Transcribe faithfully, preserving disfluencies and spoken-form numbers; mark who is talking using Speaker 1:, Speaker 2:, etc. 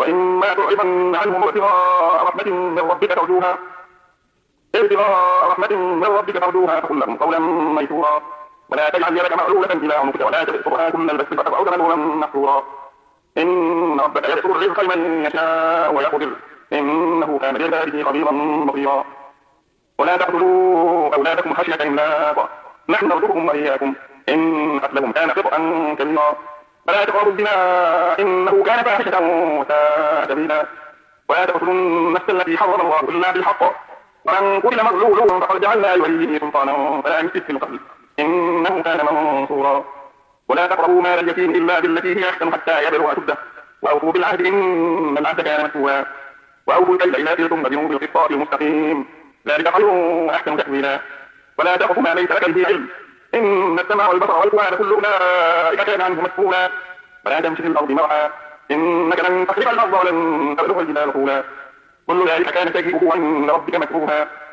Speaker 1: وإما تعرضن عنهم ابتغاء رحمة من ربك ترجوها ابتغاء رحمة من ربك ترجوها فقل لهم قولا ميسورا ولا تجعل يدك مغلولة إلى عنقك ولا تبسطها كل البسط فتقعد ملوما محسورا إن ربك يبسط الرزق لمن يشاء ويقدر إنه كان بعباده خبيرا بصيرا ولا تقتلوا أولادكم خشية إملاق نحن نرزقهم وإياكم إن قتلهم كان خطأ كبيرا فلا تقربوا الزنا إنه كان فاحشة وساء سبيلا ولا تقتلوا النفس التي حرم الله إلا بالحق ومن قتل مظلوم فقد جعلنا لوليه سلطانا فلا يمسك في القتل إنه كان منصورا ولا تقربوا مال اليتيم إلا بالتي هي أحسن حتى يبلغ أشده وأوفوا بالعهد إن العهد كان مسؤولا وأوفوا الكيل إذا كلتم وزنوا بالقسطاس المستقيم ذلك خير وأحسن تأويلا ولا تقف ما ليس لك به علم إن السمع والبصر والفؤاد كل أولئك كان عنه مسؤولا ولا تمشي في الأرض مرحا إنك لن تخرق الأرض ولن تبلغ الجبال طولا كل ذلك كان سيئه عند ربك مكروها